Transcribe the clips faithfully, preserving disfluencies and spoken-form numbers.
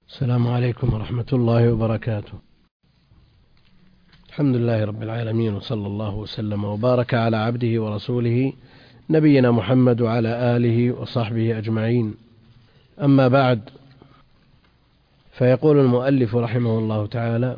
السلام عليكم ورحمة الله وبركاته. الحمد لله رب العالمين، وصلى الله وسلم وبارك على عبده ورسوله نبينا محمد وعلى آله وصحبه أجمعين. أما بعد، فيقول المؤلف رحمه الله تعالى: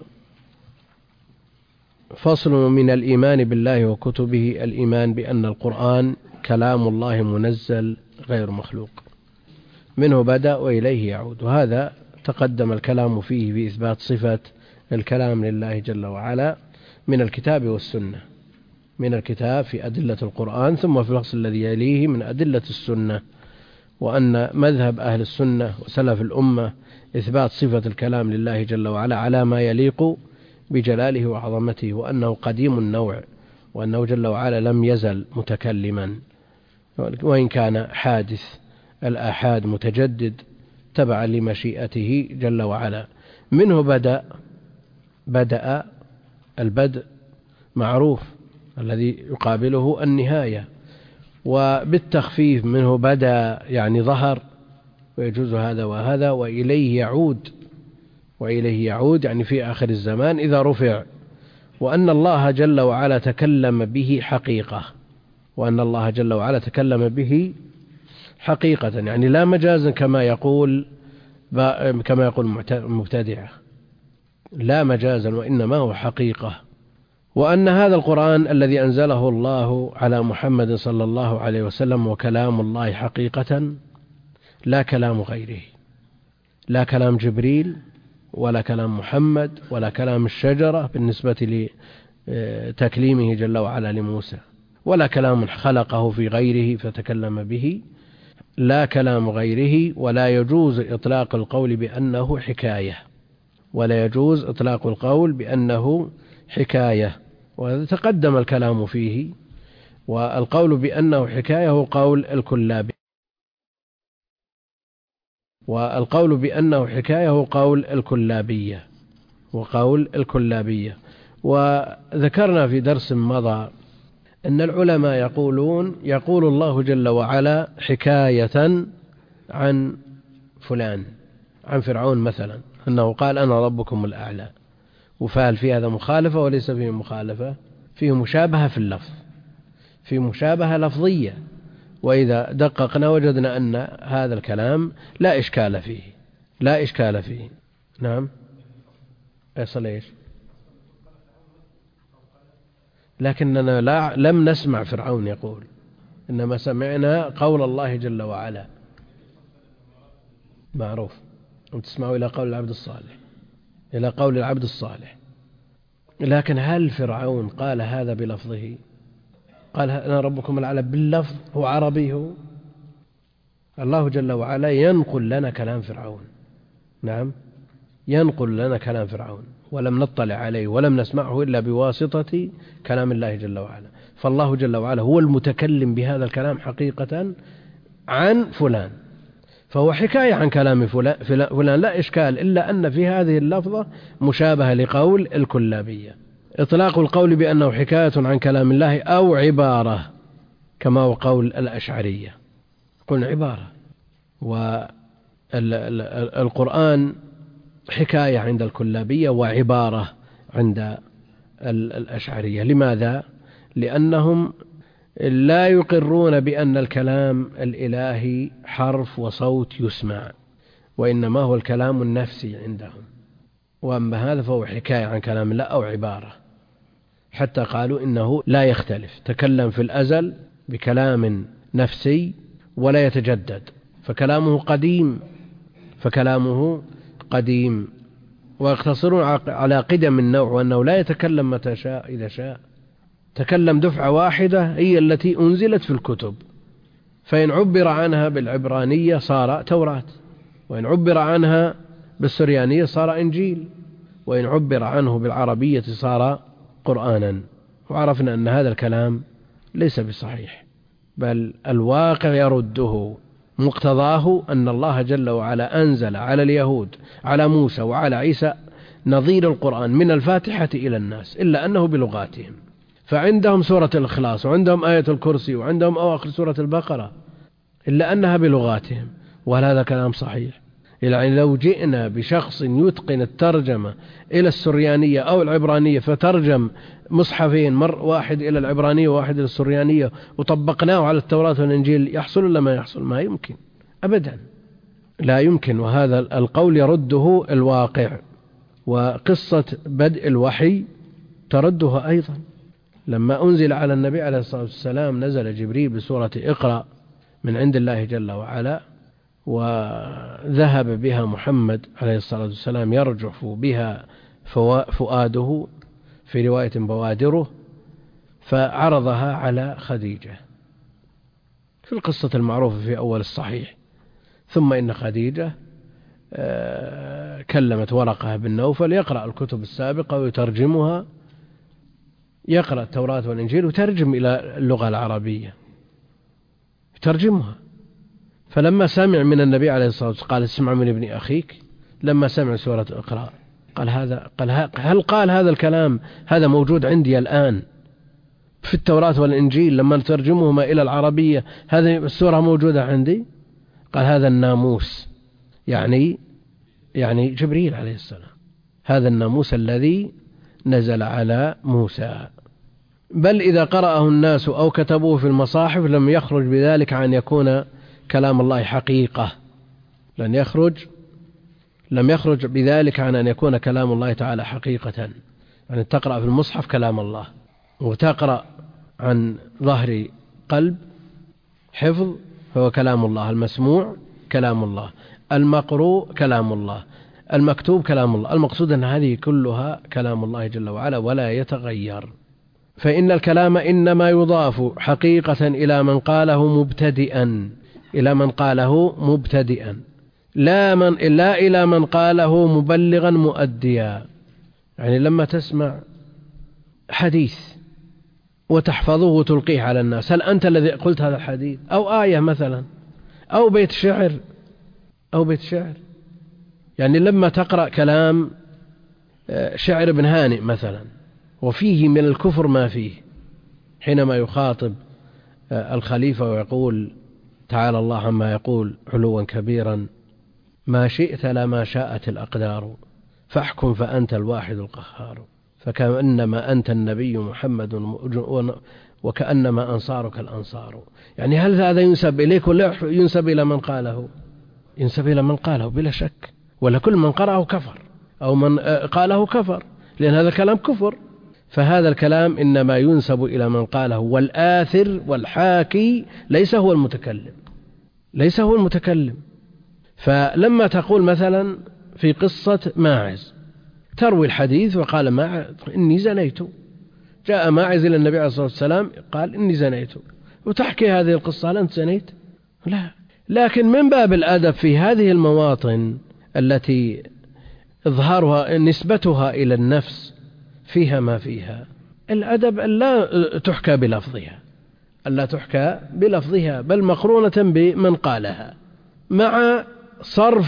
فصل من الإيمان بالله وكتبه الإيمان بأن القرآن كلام الله منزل غير مخلوق، منه بدأ وإليه يعود. وهذا تقدم الكلام فيه بإثبات صفة الكلام لله جل وعلا من الكتاب والسنة، من الكتاب في أدلة القرآن، ثم في الفصل الذي يليه من أدلة السنة، وأن مذهب أهل السنة وسلف الأمة إثبات صفة الكلام لله جل وعلا على ما يليق بجلاله وعظمته، وأنه قديم النوع، وأنه جل وعلا لم يزل متكلما، وإن كان حادث الآحاد متجدد تبعا لمشيئته جل وعلا. منه بدأ، بدأ البدء معروف الذي يقابله النهاية، وبالتخفيف منه بدأ يعني ظهر، ويجوز هذا وهذا. وإليه يعود، وإليه يعود يعني في آخر الزمان إذا رفع. وأن الله جل وعلا تكلم به حقيقة، وأن الله جل وعلا تكلم به حقيقة، يعني لا مجازا كما يقول كما يقول المبتدعة، لا مجازا وإنما هو حقيقة. وأن هذا القرآن الذي أنزله الله على محمد صلى الله عليه وسلم وكلام الله حقيقة، لا كلام غيره، لا كلام جبريل ولا كلام محمد ولا كلام الشجرة بالنسبة لتكليمه جل وعلا لموسى، ولا كلام خلقه في غيره فتكلم به، لا كلام غيره. ولا يجوز إطلاق القول بأنه حكاية، ولا يجوز إطلاق القول بأنه حكاية، وتقدم الكلام فيه. والقول بأنه حكاية هو قول الكلابي، والقول بأنه حكاية هو قول الكلابية، وقول الكلابية. وذكرنا في درس مضى أن العلماء يقولون يقول الله جل وعلا حكاية عن فلان، عن فرعون مثلا، أنه قال أنا ربكم الأعلى، وفعل في هذا مخالفة وليس فيه مخالفة، فيه مشابهة في اللفظ، فيه مشابهة لفظية. وإذا دققنا وجدنا أن هذا الكلام لا إشكال فيه، لا إشكال فيه. نعم، يصل إيش؟ لكننا لا لم نسمع فرعون يقول، إنما سمعنا قول الله جل وعلا معروف، وتسمعوا إلى قول العبد الصالح، إلى قول العبد الصالح. لكن هل فرعون قال هذا بلفظه؟ قال أنا ربكم الأعلى باللفظ، هو عربي هو؟ الله جل وعلا ينقل لنا كلام فرعون، نعم ينقل لنا كلام فرعون، ولم نطلع عليه ولم نسمعه إلا بواسطة كلام الله جل وعلا. فالله جل وعلا هو المتكلم بهذا الكلام حقيقة عن فلان، فهو حكاية عن كلام فلان لا إشكال، إلا أن في هذه اللفظة مشابهة لقول الكلابية. إطلاق القول بأنه حكاية عن كلام الله أو عبارة، كما هو قول الأشعرية، قلنا عبارة. والقرآن حكاية عند الكلابية وعبارة عند الأشعرية. لماذا؟ لأنهم لا يقرون بأن الكلام الإلهي حرف وصوت يسمع، وإنما هو الكلام النفسي عندهم. وأما هذا فهو حكاية عن كلام الله أو عبارة، حتى قالوا إنه لا يختلف، تكلم في الأزل بكلام نفسي ولا يتجدد، فكلامه قديم، فكلامه قديم. ويقتصرون على قدم النوع، وأنه لا يتكلم متى شاء إذا شاء، تكلم دفعة واحدة هي التي أنزلت في الكتب، فإن عبر عنها بالعبرانية صار توراة، وإن عبر عنها بالسريانية صار إنجيل، وإن عبر عنه بالعربية صار قرآنا. وعرفنا أن هذا الكلام ليس بصحيح، بل الواقع يرده. مقتضاه أن الله جل وعلا أنزل على اليهود، على موسى وعلى عيسى، نظير القرآن من الفاتحة إلى الناس، إلا أنه بلغاتهم. فعندهم سورة الإخلاص، وعندهم آية الكرسي، وعندهم أواخر سورة البقرة، إلا أنها بلغاتهم. وهل هذا كلام صحيح؟ يعني لو جئنا بشخص يتقن الترجمة إلى السريانية أو العبرانية فترجم مصحفين، مر واحد إلى العبرانية وواحد إلى السريانية، وطبقناه على التوراة والإنجيل، يحصل ولا ما يحصل؟ ما يمكن أبدا، لا يمكن. وهذا القول يرده الواقع، وقصة بدء الوحي تردها أيضا. لما أنزل على النبي عليه الصلاة والسلام نزل جبريل بسورة اقرأ من عند الله جل وعلا، وذهب بها محمد عليه الصلاة والسلام يرجف بها فؤاده، في رواية بوادره، فعرضها على خديجة في القصة المعروفة في أول الصحيح. ثم إن خديجة كلمت ورقة بن نوفل يقرأ الكتب السابقة ويترجمها، يقرأ التوراة والإنجيل وترجم إلى اللغة العربية، يترجمها. فلما سمع من النبي عليه الصلاة والسلام قال اسمع من ابن أخيك، لما سمع سورة اقرأ قال هذا قال هل قال هذا الكلام هذا موجود عندي الآن في التوراة والإنجيل لما نترجمهما إلى العربية هذه السورة موجودة عندي؟ قال هذا الناموس، يعني يعني جبريل عليه السلام، هذا الناموس الذي نزل على موسى. بل إذا قرأه الناس أو كتبوه في المصاحف لم يخرج بذلك عن يكون كلام الله حقيقة، لن يخرج لم يخرج بذلك عن أن يكون كلام الله تعالى حقيقة. يعني تقرأ في المصحف كلام الله، وتقرأ عن ظهر قلب حفظ هو كلام الله، المسموع كلام الله، المقروء كلام الله، المكتوب كلام الله. المقصود أن هذه كلها كلام الله جل وعلا ولا يتغير. فإن الكلام إنما يضاف حقيقة إلى من قاله مبتدئا إلى من قاله مبتدئا لا من إلا إلى من قاله مبلغا مؤديا. يعني لما تسمع حديث وتحفظه وتلقيه على الناس، هل أنت الذي قلت هذا الحديث؟ أو آية مثلا، أو بيت شعر أو بيت شعر. يعني لما تقرأ كلام شعر ابن هانئ مثلا وفيه من الكفر ما فيه، حينما يخاطب الخليفة ويقول تعالى الله عما يقول علوا كبيرا، ما شئت لا ما شاءت الأقدار، فاحكم فأنت الواحد القهار، فكأنما أنت النبي محمد وكأنما أنصارك الأنصار. يعني هل هذا ينسب إليك ولا ينسب إلى من قاله؟ ينسب إلى من قاله بلا شك، ولا كل من قرأه كفر أو من قاله كفر، لأن هذا كلام كفر. فهذا الكلام إنما ينسب إلى من قاله، والآثر والحاكي ليس هو المتكلم ليس هو المتكلم. فلما تقول مثلا في قصة ماعز، تروي الحديث وقال ماعز إني زنيت، جاء ماعز إلى النبي عليه الصلاة والسلام قال إني زنيت، وتحكي هذه القصة هل أنت زنيت؟ لا. لكن من باب الأدب في هذه المواطن التي إظهارها نسبتها إلى النفس فيها ما فيها، الأدب ألا تحكى بلفظها ألا تحكى بلفظها بل مقرونة بمن قالها، مع صرف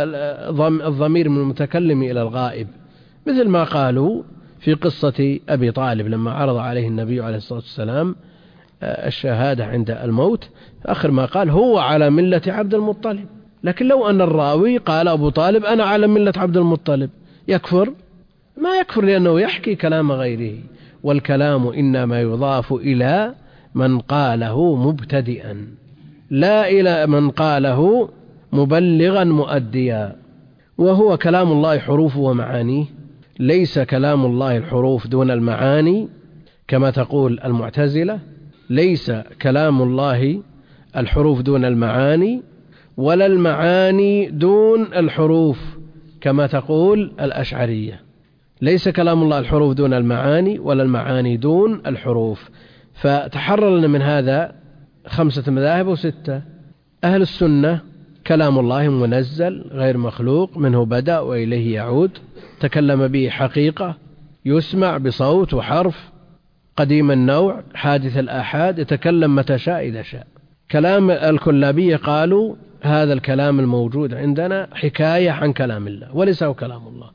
الضمير من المتكلم إلى الغائب، مثل ما قالوا في قصة أبي طالب لما عرض عليه النبي عليه الصلاة والسلام الشهادة عند الموت، آخر ما قال هو على ملة عبد المطلب. لكن لو أن الراوي قال أبو طالب أنا على ملة عبد المطلب، يكفر؟ ما يكفر، لأنه يحكي كلام غيره. والكلام إنما يضاف إلى من قاله مبتدئا لا إلى من قاله مبلغا مؤديا. وهو كلام الله حروف ومعانيه، ليس كلام الله الحروف دون المعاني كما تقول المعتزلة، ليس كلام الله الحروف دون المعاني، ولا المعاني دون الحروف كما تقول الأشعرية. ليس كلام الله الحروف دون المعاني ولا المعاني دون الحروف. فتحرر لنا من هذا خمسة مذاهب وستة. أهل السنة كلام الله منزل غير مخلوق، منه بدأ وإليه يعود، تكلم به حقيقة، يسمع بصوت وحرف، قديم النوع، حادث الآحاد، يتكلم متى شاء إذا شاء. كلام الكلابية قالوا هذا الكلام الموجود عندنا حكاية عن كلام الله وليس هو كلام الله.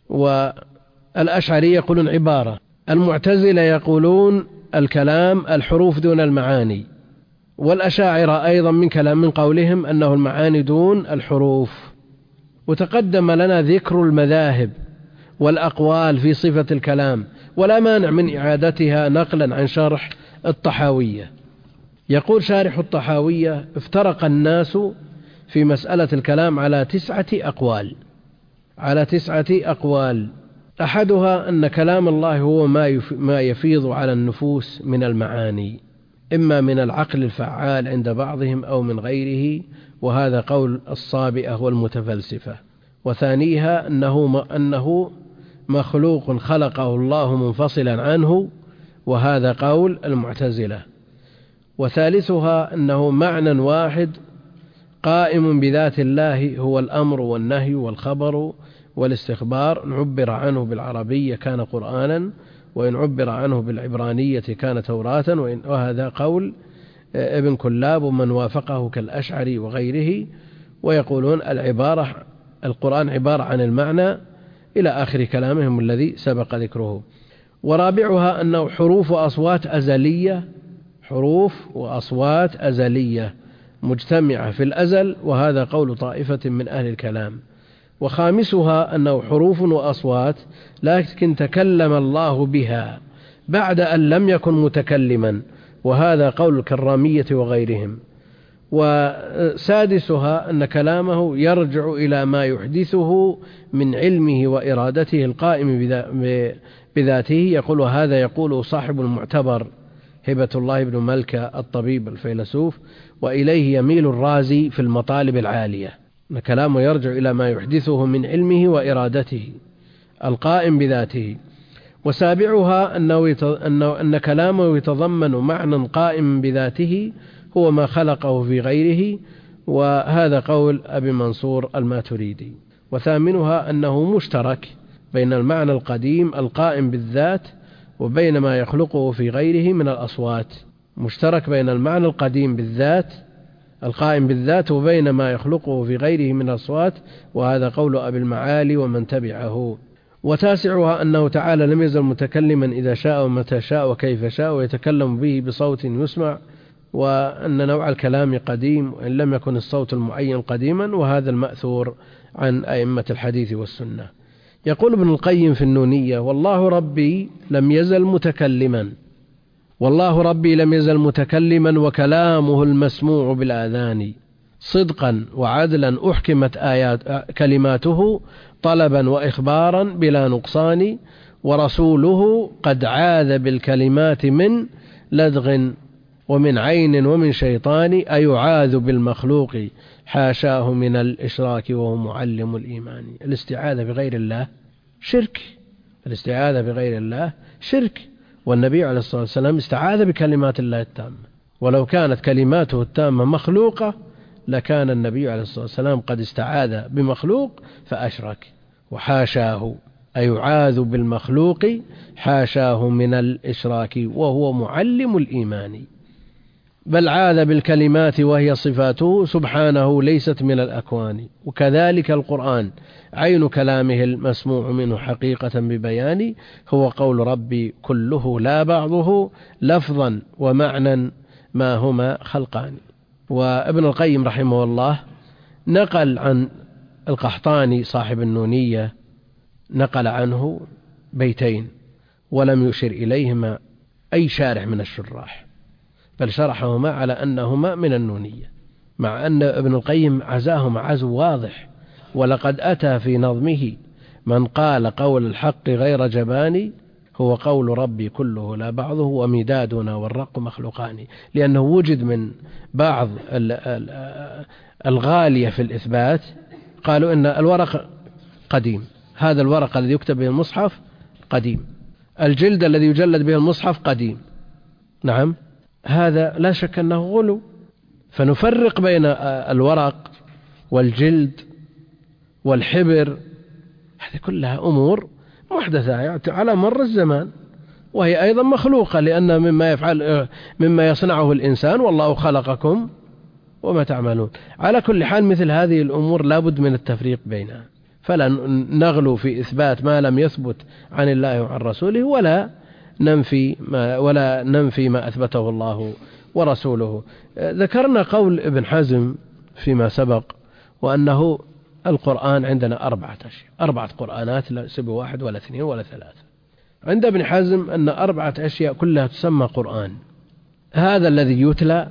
والأشعرية يقولون عبارة. المعتزلة يقولون الكلام الحروف دون المعاني. والأشاعرة أيضا من كلام من قولهم أنه المعاني دون الحروف. وتقدم لنا ذكر المذاهب والأقوال في صفة الكلام، ولا مانع من إعادتها نقلا عن شرح الطحاوية. يقول شارح الطحاوية: افترق الناس في مسألة الكلام على تسعة أقوال على تسعة أقوال أحدها أن كلام الله هو ما يفيض على النفوس من المعاني، إما من العقل الفعال عند بعضهم أو من غيره، وهذا قول الصابئة والمتفلسفة. وثانيها أنه, أنه مخلوق خلقه الله منفصلا عنه، وهذا قول المعتزلة. وثالثها أنه معنى واحد قائم بذات الله، هو الأمر والنهي والخبر والاستخبار، إن عبر عنه بالعربية كان قرآنا، وإن عبر عنه بالعبرانية كان توراة. وهذا قول ابن كلاب ومن وافقه كالأشعري وغيره، ويقولون العبارة القرآن عبارة عن المعنى إلى آخر كلامهم الذي سبق ذكره. ورابعها أنه حروف وأصوات أزلية حروف وأصوات أزلية مجتمعة في الأزل، وهذا قول طائفة من أهل الكلام. وخامسها أنه حروف وأصوات لكن تكلم الله بها بعد أن لم يكن متكلما، وهذا قول الكرامية وغيرهم. وسادسها أن كلامه يرجع إلى ما يحدثه من علمه وإرادته القائم بذاته. يقول هذا يقول صاحب المعتبر هبة الله بن ملكة الطبيب الفيلسوف، وإليه يميل الرازي في المطالب العالية، أن كلامه يرجع إلى ما يحدثه من علمه وإرادته القائم بذاته. وسابعها أنه يت... أنه أن كلامه يتضمن معنى قائم بذاته هو ما خلقه في غيره، وهذا قول أبي منصور الماتريدي. وثامنها أنه مشترك بين المعنى القديم القائم بالذات وبين ما يخلقه في غيره من الأصوات، مشترك بين المعنى القديم بالذات القائم بالذات وبين ما يخلقه في غيره من الأصوات، وهذا قول أبي المعالي ومن تبعه. وتاسعها أنه تعالى لم يزل متكلما إذا شاء ومتى شاء وكيف شاء، ويتكلم به بصوت يسمع، وأن نوع الكلام قديم وإن لم يكن الصوت المعين قديما، وهذا المأثور عن أئمة الحديث والسنة. يقول ابن القيم في النونية: والله ربي لم يزل متكلما والله ربي لم يزل متكلما وكلامه المسموع بالآذان صدقا وعدلا أحكمت آيات كلماته طلبا وإخبارا بلا نقصان، ورسوله قد عاذ بالكلمات من لدغ ومن عين ومن شيطان، أيعاذ بالمخلوق حاشاه من الإشراك وهو معلم الإيمان. الاستعاذة بغير الله شرك الاستعاذة بغير الله شرك والنبي عليه الصلاة والسلام استعاذ بكلمات الله التامة، ولو كانت كلماته التامة مخلوقة لكان النبي عليه الصلاة والسلام قد استعاذ بمخلوق فأشرك، وحاشاه أيعاذ بالمخلوق حاشاه من الإشراك وهو معلم الإيمان، بل عاذ بالكلمات وهي صفاته سبحانه ليست من الأكوان. وكذلك القرآن عين كلامه المسموع منه حقيقة ببيان، هو قول ربي كله لا بعضه لفظا ومعنى ما هما خلقان. وابن القيم رحمه الله نقل عن القحطاني صاحب النونية نقل عنه بيتين ولم يشر إليهما أي شارح من الشراح، بل شرحهما على أنهما من النونية، مع أن ابن القيم عزاهما عزو واضح: ولقد أتى في نظمه من قال قول الحق غير جباني هو قول ربي كله لا بعضه ومدادنا والرق مخلوقان، لأنه وجد من بعض الغالية في الإثبات قالوا إن الورق قديم، هذا الورق الذي يكتب به المصحف قديم، الجلد الذي يجلد به المصحف قديم. نعم، هذا لا شك أنه غلو، فنفرق بين الورق والجلد والحبر، هذه كلها أمور محدثة على مر الزمان، وهي أيضا مخلوقة، لأن مما يفعل مما يصنعه الإنسان والله خلقكم وما تعملون. على كل حال مثل هذه الأمور لابد من التفريق بينها، فلا نغلو في إثبات ما لم يثبت عن الله وعن رسوله، ولا ننفي ما ولا ننفي ما أثبته الله ورسوله. ذكرنا قول ابن حزم فيما سبق، وأنه القرآن عندنا أربعة أشياء، أربعة قرآنات، لا سبوا واحد ولا اثنين ولا ثلاثة. عند ابن حزم أن أربعة أشياء كلها تسمى قرآن. هذا الذي يتلى.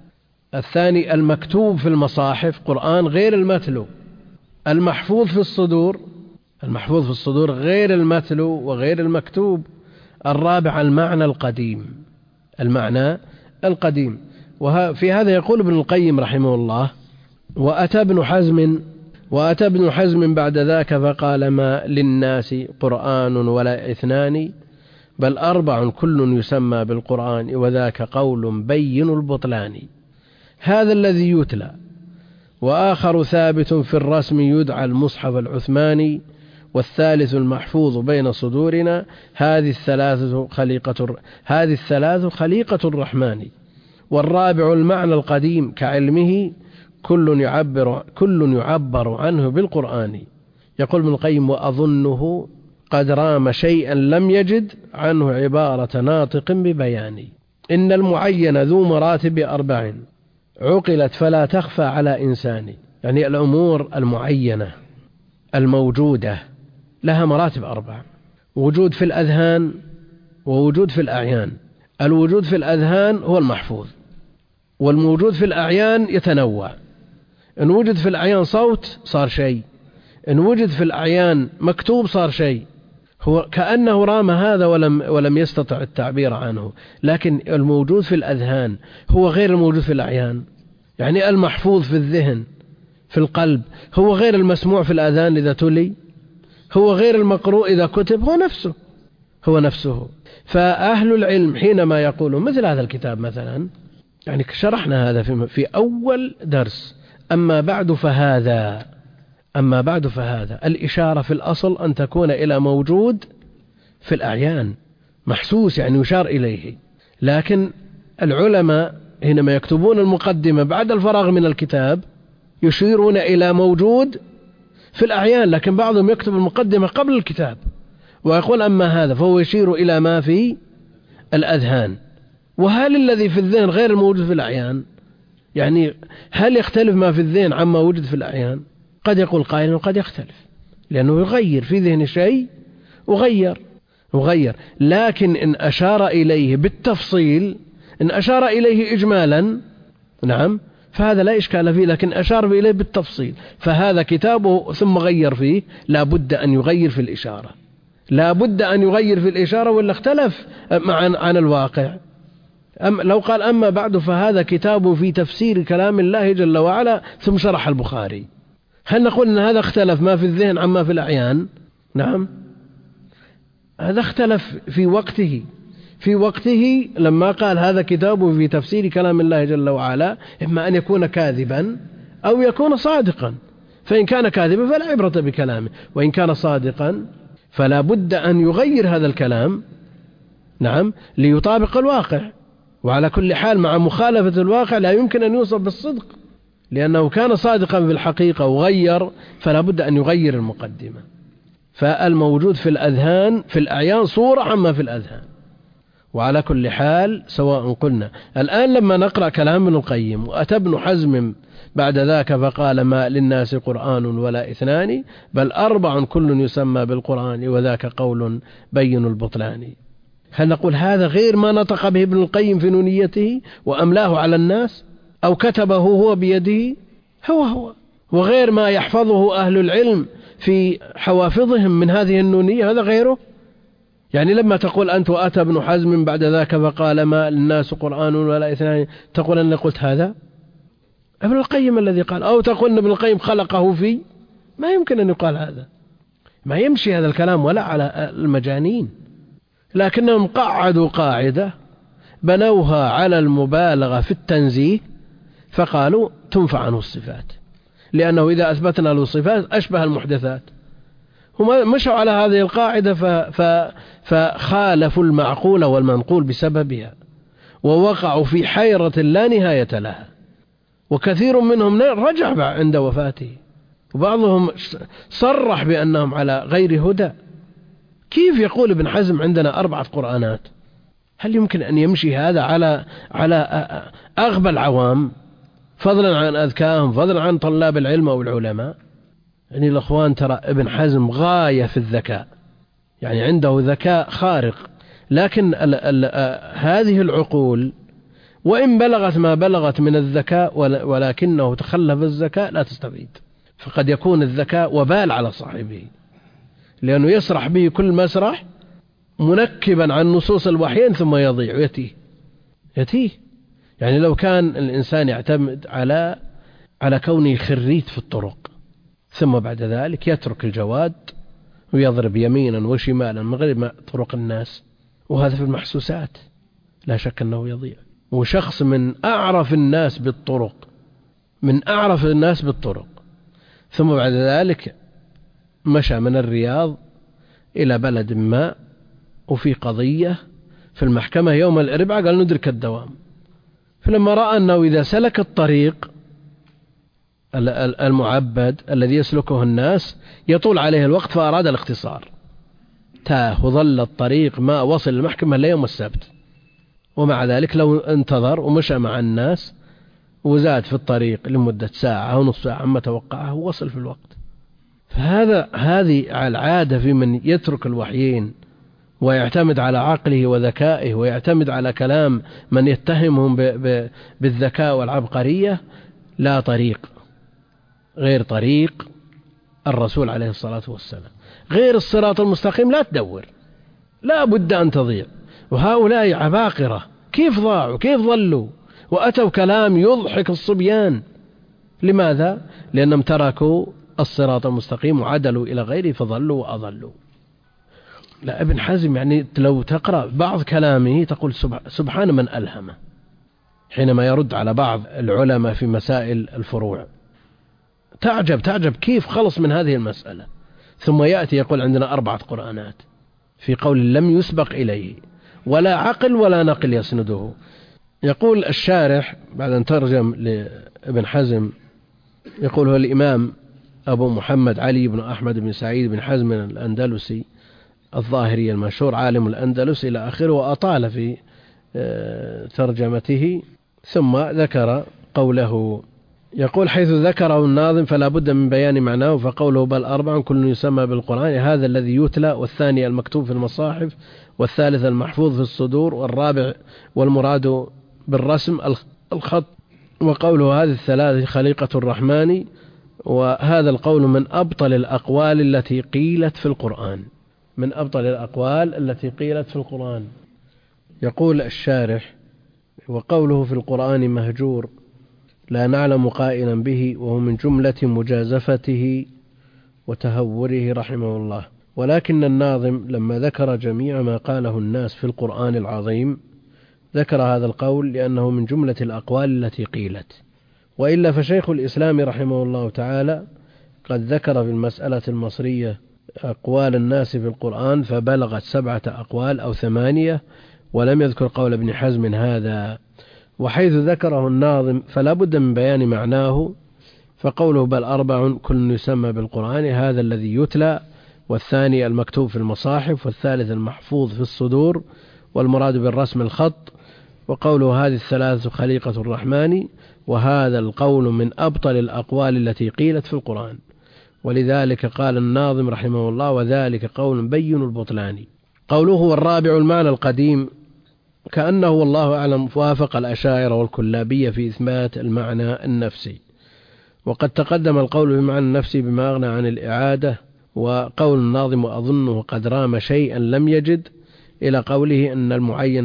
الثاني المكتوب في المصاحف قرآن غير المتلو. المحفوظ في الصدور، المحفوظ في الصدور غير المتلو وغير المكتوب. الرابع المعنى القديم، المعنى القديم. وفي هذا يقول ابن القيم رحمه الله: وأتى ابن حزم وأتى ابن حزم بعد ذاك فقال: ما للناس قرآن ولا اثنان، بل أربع كل يسمى بالقرآن، وذاك قول بين البطلان. هذا الذي يتلى. وآخر ثابت في الرسم يدعى المصحف العثماني، والثالث المحفوظ بين صدورنا. هذه الثلاثة خليقة هذه الثلاث خليقة الرحمن. والرابع المعنى القديم كعلمه، كل يعبر كل يعبر عنه بالقرآن. يقول ابن القيم: وأظنه قد رام شيئا لم يجد عنه عبارة ناطق ببيان. إن المعين ذو مراتب أربع، عقلت فلا تخفى على إنسان. يعني الأمور المعينة الموجودة لها مراتب أربع: وجود في الأذهان، ووجود في الأعيان. الوجود في الأذهان هو المحفوظ، والموجود في الأعيان يتنوع. إن وجد في الأعيان صوت صار شيء، إن وجد في الأعيان مكتوب صار شيء. هو كأنه رام هذا ولم ولم يستطع التعبير عنه. لكن الموجود في الأذهان هو غير الموجود في الأعيان. يعني المحفوظ في الذهن في القلب هو غير المسموع في الأذان إذا تلي، هو غير المقروء إذا كتب، هو نفسه هو نفسه. فأهل العلم حينما يقولون مثل هذا الكتاب مثلا، يعني شرحنا هذا في, في أول درس: أما بعد فهذا أما بعد فهذا الإشارة في الأصل أن تكون إلى موجود في الأعيان محسوس، يعني يشار إليه. لكن العلماء حينما يكتبون المقدمة بعد الفراغ من الكتاب يشيرون إلى موجود في الأعيان، لكن بعضهم يكتب المقدمة قبل الكتاب ويقول أما هذا فهو يشير إلى ما في الأذهان. وهل الذي في الذهن غير الموجود في الأعيان؟ يعني هل يختلف ما في الذهن عما وجد في الأعيان؟ قد يقول قائل وقد يختلف، لأنه يغير في ذهن شيء وغير وغير. لكن إن أشار إليه بالتفصيل، إن أشار إليه إجمالا، نعم، فهذا لا إشكال فيه. لكن أشار إليه بالتفصيل فهذا كتابه ثم غير فيه، لا بد أن يغير في الإشارة، لا بد أن يغير في الإشارة، ولا اختلف عن عن الواقع. أم لو قال أما بعد فهذا كتاب في تفسير كلام الله جل وعلا ثم شرح البخاري، هل نقول أن هذا اختلف ما في الذهن عما في الأعيان؟ نعم، هذا اختلف في وقته في وقته لما قال هذا كتاب في تفسير كلام الله جل وعلا، إما أن يكون كاذبا أو يكون صادقا. فإن كان كاذبا فلا عبرة بكلامه، وإن كان صادقا فلا بد أن يغير هذا الكلام، نعم، ليطابق الواقع. وعلى كل حال مع مخالفة الواقع لا يمكن أن يوصف بالصدق، لأنه كان صادقا في الحقيقة وغير، فلا بد أن يغير المقدمة. فالموجود في الأذهان في الأعيان صورة عما في الأذهان. وعلى كل حال سواء قلنا الآن لما نقرأ كلام ابن القيم: وأتى ابن حزم بعد ذاك فقال: ما للناس قرآن ولا اثنان، بل أربع كل يسمى بالقرآن، وذاك قول بين البطلان. هل نقول هذا غير ما نطق به ابن القيم في نونيته وأملاه على الناس، أو كتبه هو بيده؟ هو هو وغير ما يحفظه أهل العلم في حوافظهم من هذه النونية، هذا غيره. يعني لما تقول أنت وأتى ابن حزم بعد ذاك فقال: ما الناس قرآن ولا اثنان، تقول أن قلت هذا ابن القيم الذي قال، أو تقول أن ابن القيم خلقه في، ما يمكن أن يقال هذا، ما يمشي هذا الكلام ولا على المجانين. لكنهم قعدوا قاعدة بنوها على المبالغة في التنزيه، فقالوا تنفع عنه الصفات، لأنه إذا أثبتنا له الصفات أشبه المحدثات. هم مشوا على هذه القاعدة فخالفوا المعقول والمنقول بسببها، ووقعوا في حيرة لا نهاية لها. وكثير منهم رجع عند وفاته، وبعضهم صرح بأنهم على غير هدى. كيف يقول ابن حزم عندنا أربعة قرآنات؟ هل يمكن أن يمشي هذا على على أغبى العوام، فضلا عن أذكاهم، فضلا عن طلاب العلم أو العلماء؟ يعني الأخوان ترى ابن حزم غاية في الذكاء، يعني عنده ذكاء خارق، لكن ال ال هذه العقول وإن بلغت ما بلغت من الذكاء ولكنه تخلف الذكاء لا تستفيد، فقد يكون الذكاء وبال على صاحبه، لأنه يسرح به كل مسرح منكبا عن نصوص الوحيين ثم يضيع ويتيه يتيه. يعني لو كان الإنسان يعتمد على على كونه خريت في الطرق، ثم بعد ذلك يترك الجواد ويضرب يمينا وشمالا من غير ما طرق الناس، وهذا في المحسوسات لا شك أنه يضيع. وشخص من أعرف الناس بالطرق من أعرف الناس بالطرق ثم بعد ذلك مشى من الرياض إلى بلد ما، وفي قضية في المحكمة يوم الأربعاء قال ندرك الدوام، فلما رأى أنه إذا سلك الطريق المعبد الذي يسلكه الناس يطول عليه الوقت فأراد الاختصار، تاه وظل الطريق ما وصل المحكمة إلا يوم السبت، ومع ذلك لو انتظر ومشى مع الناس وزاد في الطريق لمدة ساعة أو نصف ساعة عما توقعه ووصل في الوقت. فهذا هذه العادة في من يترك الوحيين ويعتمد على عقله وذكائه ويعتمد على كلام من يتهمهم بالذكاء والعبقرية، لا طريق غير طريق الرسول عليه الصلاة والسلام، غير الصراط المستقيم لا تدور، لا بد أن تضيع. وهؤلاء عباقرة كيف ضاعوا كيف ظلوا وأتوا كلام يضحك الصبيان. لماذا؟ لأنهم تركوا الصراط المستقيم وعدلوا إلى غيره فظلوا وأضلوا. لا، ابن حزم يعني لو تقرأ بعض كلامه تقول سبحان من ألهمه حينما يرد على بعض العلماء في مسائل الفروع، تعجب تعجب كيف خلص من هذه المسألة، ثم يأتي يقول عندنا أربعة قرآنات في قول لم يسبق إليه ولا عقل ولا نقل يسنده. يقول الشارح بعد أن ترجم لابن حزم، يقول هو الإمام أبو محمد علي بن أحمد بن سعيد بن حزم الأندلسي الظاهري المشهور عالم الأندلس إلى آخره، وأطال في ترجمته. ثم ذكر قوله، يقول حيث ذكره الناظم فلا بد من بيان معناه، فقوله بل أربع كل يسمى بالقرآن، هذا الذي يتلى، والثاني المكتوب في المصاحف، والثالث المحفوظ في الصدور، والرابع والمراد بالرسم الخط، وقوله هذه الثلاث خليقة الرحمن. وهذا القول من أبطل الأقوال التي قيلت في القرآن من أبطل الأقوال التي قيلت في القرآن. يقول الشارح وقوله في القرآن مهجور لا نعلم قائلا به، وهو من جملة مجازفته وتهوره رحمه الله. ولكن الناظم لما ذكر جميع ما قاله الناس في القرآن العظيم ذكر هذا القول لأنه من جملة الأقوال التي قيلت، وإلا فشيخ الإسلام رحمه الله تعالى قد ذكر في المسألة المصرية أقوال الناس في القرآن فبلغت سبعة أقوال أو ثمانية، ولم يذكر قول ابن حزم هذا. وحيث ذكره الناظم فلا بد من بيان معناه، فقوله بل أربع كل يسمى بالقرآن، هذا الذي يتلى، والثاني المكتوب في المصاحف، والثالث المحفوظ في الصدور، والمراد بالرسم الخط، وقوله هذه الثلاث خليقة الرحمن. وهذا القول من أبطل الأقوال التي قيلت في القرآن، ولذلك قال الناظم رحمه الله وذلك قول بين البطلان. قوله والرابع المعنى القديم كأنه والله أعلم وافق الأشاعرة والكلابية في إثبات المعنى النفسي، وقد تقدم القول بمعنى النفسي بما أغنى عن الإعادة. وقول الناظم وأظنه قد رام شيئا لم يجد إلى قوله أن المعين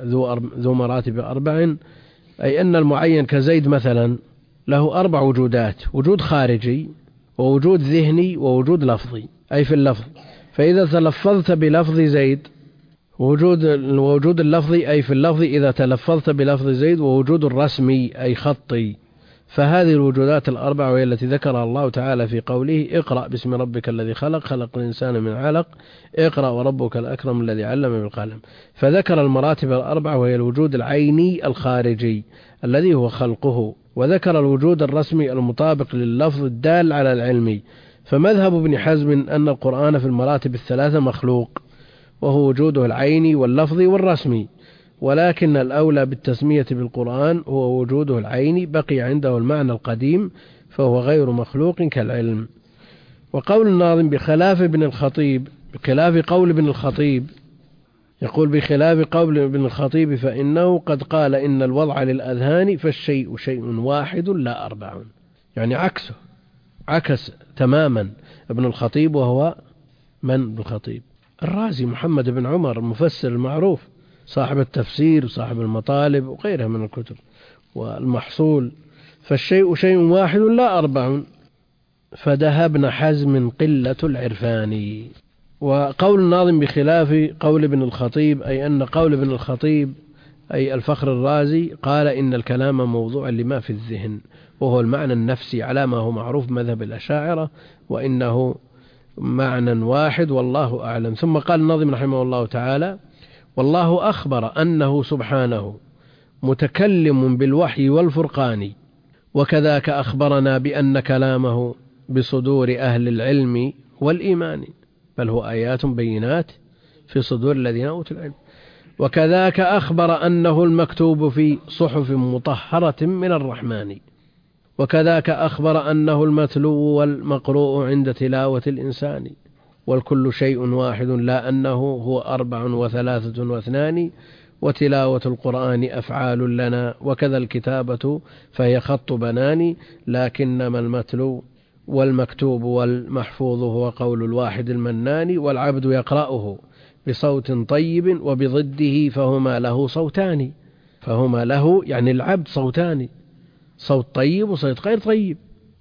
ذو مراتب أربع، أي أن المعين كزيد مثلا له أربع وجودات: وجود خارجي ووجود ذهني ووجود لفظي، أي في اللفظ. فإذا تلفظت بلفظ زيد وجود ووجود اللفظي أي في اللفظ إذا تلفظت بلفظ زيد، ووجود الرسمي أي خطي. فهذه الوجودات الأربع وهي التي ذكرها الله تعالى في قوله اقرأ باسم ربك الذي خلق خلق الإنسان من علق اقرأ وربك الأكرم الذي علم بالقلم. فذكر المراتب الأربع وهي الوجود العيني الخارجي الذي هو خلقه، وذكر الوجود الرسمي المطابق لللفظ الدال على العلمي. فمذهب ابن حزم أن القرآن في المراتب الثلاثة مخلوق، وهو وجوده العيني واللفظي والرسمي، ولكن الأولى بالتسمية بالقرآن هو وجوده العيني، بقي عنده المعنى القديم فهو غير مخلوق كالعلم. وقول الناظم بخلاف ابن الخطيب، بخلاف قول ابن الخطيب، يقول بخلاف قول ابن الخطيب فإنه قد قال إن الوضع للأذهان فالشيء شيء واحد لا أربع، يعني عكسه، عكس تماما ابن الخطيب. وهو من ابن الخطيب؟ الرازي محمد بن عمر المفسر المعروف، صاحب التفسير وصاحب المطالب وغيرها من الكتب والمحصول. فالشيء شيء واحد لا أربع فدها ابن حزم قلة العرفان. وقول الناظم بخلاف قول ابن الخطيب أي أن قول ابن الخطيب أي الفخر الرازي قال إن الكلام موضوع لما في الذهن، وهو المعنى النفسي على ما هو معروف مذهب الأشاعرة، وإنه معنى واحد والله أعلم. ثم قال الناظم رحمه الله تعالى: والله أخبر أنه سبحانه متكلم بالوحي والفرقان، وكذاك أخبرنا بأن كلامه بصدور أهل العلم والإيمان، بل هو آيات بينات في صدور الذين أوتوا العلم. وكذاك أخبر أنه المكتوب في صحف مطهرة من الرحمن، وكذاك أخبر أنه المتلو والمقروء عند تلاوة الإنسان، والكل شيء واحد لا أنه هو أربع وثلاثة واثنان، وتلاوة القرآن أفعال لنا، وكذا الكتابة فهي خط بنان، لكنما المتلو والمكتوب والمحفوظ هو قول الواحد المنان، والعبد يقرأه بصوت طيب وبضده فهما له صوتان، فهما له يعني العبد صوتان، صوت طيب وصوت غير طيب.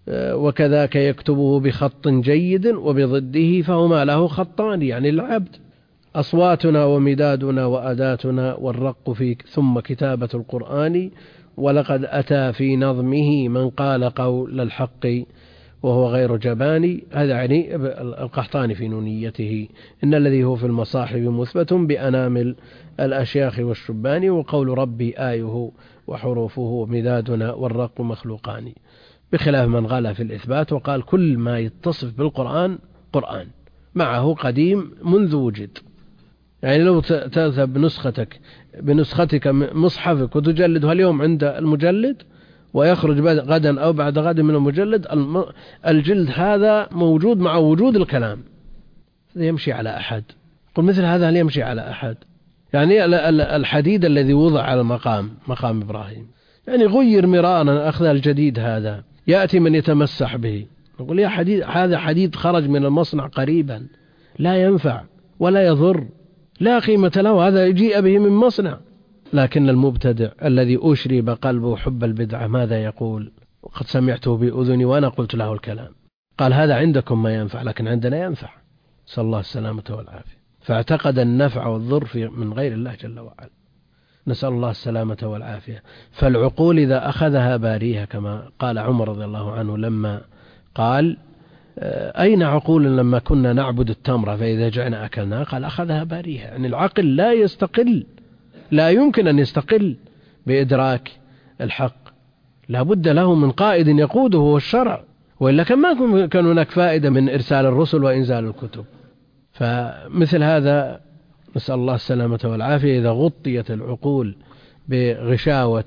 وكذاك يكتبه بخط جيد وبضده فهما له خطان، يعني العبد. أصواتنا ومدادنا وأداتنا والرق فيك ثم كتابة القرآن، ولقد أتى في نظمه من قال قول الحق وهو غير جبان. هذا يعني القحطاني في نونيته: إن الذي هو في المصاحف مثبت بأنامل الأشياخ والشبان، وقول ربي آيه وحروفه مدادنا والرق مخلوقان. بخلاف من قال في الإثبات وقال كل ما يتصف بالقرآن قرآن معه قديم منذ وجد. يعني لو تذهب بنسختك بنسختك مصحفك وتجلدها اليوم عند المجلد ويخرج غدا أو بعد غد من المجلد، الجلد هذا موجود مع وجود الكلام، يمشي على أحد. قل مثل هذا هل يمشي على أحد؟ يعني الحديد الذي وضع على مقام مقام إبراهيم يعني غير مرارا، أخذ الجديد هذا يأتي من يتمسح به، نقول يا حديد هذا حديد خرج من المصنع قريبا، لا ينفع ولا يضر، لا قيمة له، هذا جيء به من مصنع. لكن المبتدع الذي أشرب قلبه حب البدعة ماذا يقول؟ وقد سمعته بأذني وأنا قلت له الكلام، قال هذا عندكم ما ينفع لكن عندنا ينفع، صلى الله السلامة والعافية. فاعتقد النفع والضر من غير الله جل وعلا، نسأل الله السلامة والعافية. فالعقول إذا أخذها باريها كما قال عمر رضي الله عنه لما قال أين عقول لما كنا نعبد التمر فإذا جعنا أكلنا، قال أخذها باريها. يعني العقل لا يستقل، لا يمكن أن يستقل بإدراك الحق، لا بد له من قائد يقوده هو الشرع، وإلا كان ما كان هناك فائدة من إرسال الرسل وإنزال الكتب. فمثل هذا نسأل الله السلامة والعافية إذا غطيت العقول بغشاوة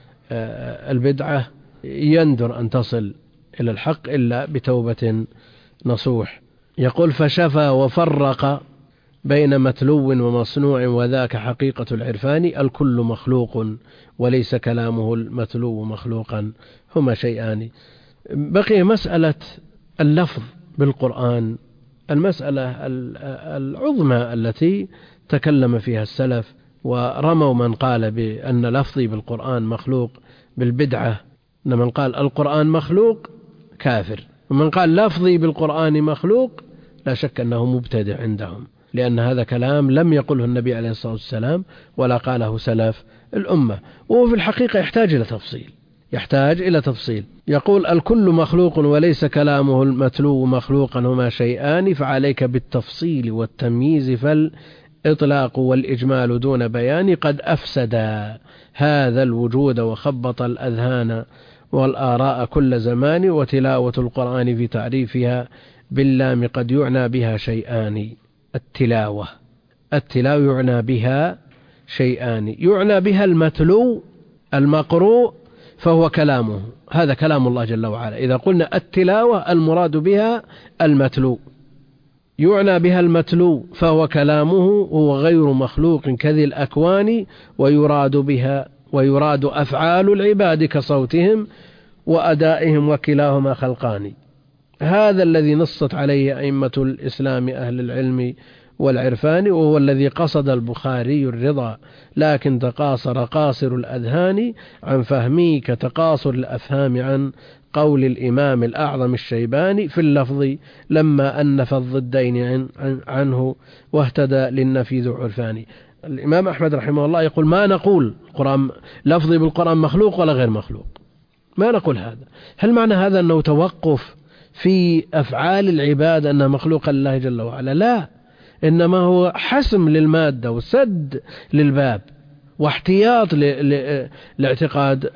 البدعة يندر أن تصل إلى الحق إلا بتوبة نصوح. يقول فشفى وفرق بين متلو ومصنوع وذاك حقيقة العرفان، الكل مخلوق وليس كلامه المتلو مخلوقا، هما شيئان. بقي مسألة اللفظ بالقرآن، المسألة العظمى التي تكلم فيها السلف ورموا من قال بأن لفظي بالقرآن مخلوق بالبدعة، أن من قال القرآن مخلوق كافر، ومن قال لفظي بالقرآن مخلوق لا شك أنه مبتدع عندهم، لأن هذا كلام لم يقله النبي عليه الصلاة والسلام ولا قاله سلف الأمة، وهو في الحقيقة يحتاج إلى تفصيل، يحتاج إلى تفصيل. يقول الكل مخلوق وليس كلامه المتلو مخلوقا، هما شيئان، فعليك بالتفصيل والتمييز، فالإطلاق والإجمال دون بيان قد أفسد هذا الوجود وخبط الأذهان والآراء كل زمان، وتلاوة القرآن في تعريفها باللام قد يعنى بها شيئان. التلاوة التلاوة يعنى بها شيئان، يعنى بها المتلو المقروء فهو كلامه، هذا كلام الله جل وعلا. إذا قلنا التلاوة المراد بها المتلو، يعنى بها المتلو، فهو كلامه هو غير مخلوق كذي الأكوان، ويراد بها ويراد أفعال العباد كصوتهم وأدائهم، وكلاهما خلقان. هذا الذي نصت عليه أئمة الإسلام أهل العلم والعرفان، وهو الذي قصد البخاري الرضا، لكن تقاصر قاصر الأذهان عن فهمه كتقاصر الأفهام عن قول الإمام الأعظم الشيباني في اللفظ لما أنف الضدين عنه واهتدى للنفي ذو عرفان. الإمام أحمد رحمه الله يقول ما نقول القرآن لفظي بالقرآن مخلوق ولا غير مخلوق، ما نقول هذا. هل معنى هذا أنه توقف في أفعال العباد أنها مخلوقة لله جل وعلا؟ لا، إنما هو حسم للمادة وسد للباب واحتياط لاعتقاد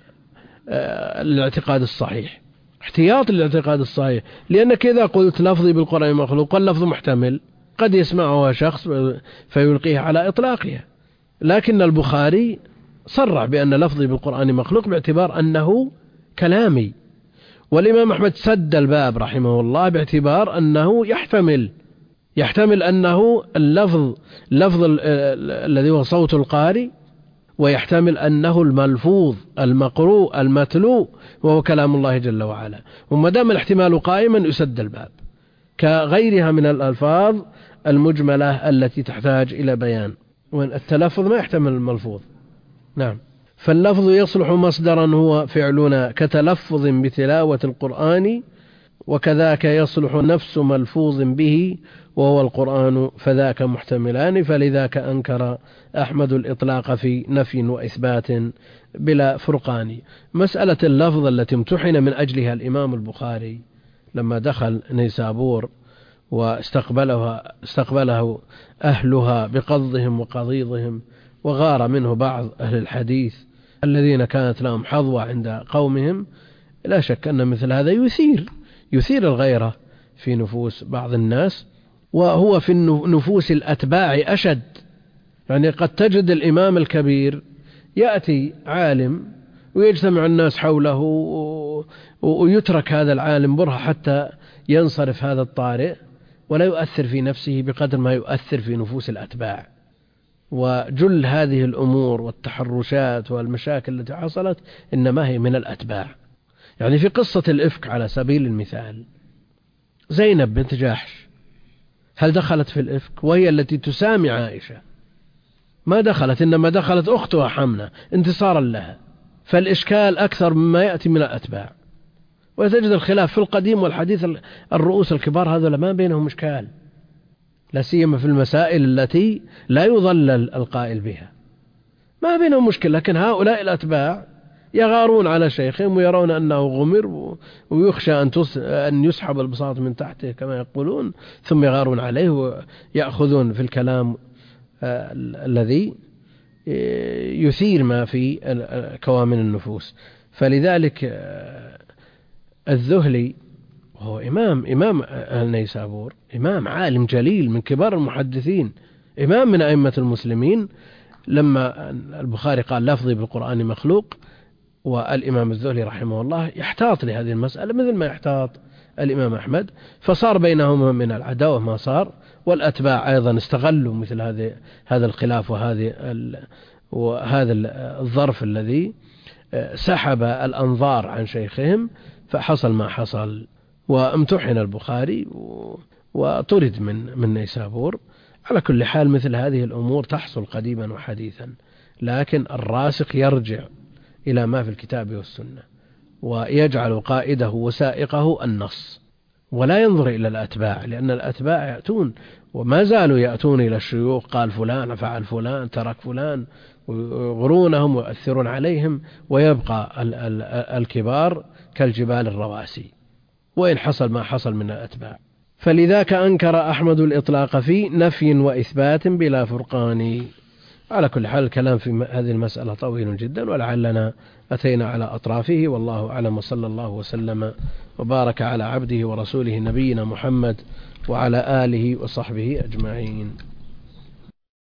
الاعتقاد الصحيح، احتياط للاعتقاد الصحيح. لأنك إذا قلت لفظي بالقرآن مخلوق، اللفظ محتمل، قد يسمعها شخص فيلقيه على إطلاقها، لكن البخاري صرح بأن لفظي بالقرآن مخلوق باعتبار أنه كلامي، والإمام أحمد سد الباب رحمه الله باعتبار أنه يحتمل يحتمل أنه اللفظ لفظ الذي هو صوت القارئ، ويحتمل أنه الملفوظ المقروء المتلو وهو كلام الله جل وعلا. وما دام الاحتمال قائما يسد الباب، كغيرها من الألفاظ المجملة التي تحتاج إلى بيان، والتلفظ ما يحتمل الملفوظ. نعم. فاللفظ يصلح مصدرا هو فعلنا كتلفظ بتلاوة القرآن، وكذاك يصلح نفس ملفوظ به وهو القرآن، فذاك محتملان. فلذاك أنكر أحمد الإطلاق في نفي وإثبات بلا فرقان. مسألة اللفظ التي امتحن من أجلها الإمام البخاري لما دخل نيسابور واستقبله استقبله أهلها بقضهم وقضيضهم، وغار منه بعض أهل الحديث الذين كانت لهم حظوة عند قومهم، لا شك أن مثل هذا يثير يثير الغيرة في نفوس بعض الناس، وهو في نفوس الأتباع أشد. يعني قد تجد الإمام الكبير يأتي عالم ويجتمع الناس حوله ويترك هذا العالم برهة حتى ينصرف هذا الطارئ، ولا يؤثر في نفسه بقدر ما يؤثر في نفوس الأتباع. وجل هذه الأمور والتحرشات والمشاكل التي حصلت إنما هي من الأتباع. يعني في قصة الإفك على سبيل المثال، زينب بنت جحش هل دخلت في الإفك؟ وهي التي تسامي عائشة، ما دخلت، إنما دخلت أختها حمنة انتصارا لها. فالإشكال أكثر مما يأتي من الأتباع. وتجد الخلاف في القديم والحديث، الرؤوس الكبار هذول ما بينهم إشكال، لا سيما في المسائل التي لا يضلل القائل بها، ما بينهم مشكلة. لكن هؤلاء الأتباع يغارون على شيخهم ويرون أنه غمر ويخشى أن يسحب البساط من تحته كما يقولون، ثم يغارون عليه ويأخذون في الكلام الذي يثير ما في كوامن النفوس. فلذلك الذهلي وهو إمام إمام النيسابور، إمام عالم جليل من كبار المحدثين، إمام من أئمة المسلمين، لما البخاري قال لفظي بالقرآن مخلوق، والإمام الذهلي رحمه الله يحتاط لهذه المسألة مثل ما يحتاط الإمام أحمد، فصار بينهما من العداوة ما صار. والأتباع أيضا استغلوا مثل هذا هذا الخلاف وهذه وهذا الظرف الذي سحب الأنظار عن شيخهم، فحصل ما حصل، وامتحن البخاري وطرد من من نيسابور. على كل حال مثل هذه الأمور تحصل قديما وحديثا، لكن الراسخ يرجع إلى ما في الكتاب والسنة، ويجعل قائده وسائقه النص، ولا ينظر إلى الأتباع، لأن الأتباع يأتون وما زالوا يأتون إلى الشيوخ، قال فلان فعل فلان ترك فلان، ويغرونهم ويؤثرون عليهم، ويبقى الكبار كالجبال الرواسي، وإن حصل ما حصل من الأتباع. فلذاك أنكر أحمد الإطلاق في نفي وإثبات بلا فرقان. على كل حال الكلام في هذه المسألة طويل جدا، ولعلنا أتينا على أطرافه، والله أعلم، وصلى الله وسلم وبارك على عبده ورسوله نبينا محمد وعلى آله وصحبه أجمعين.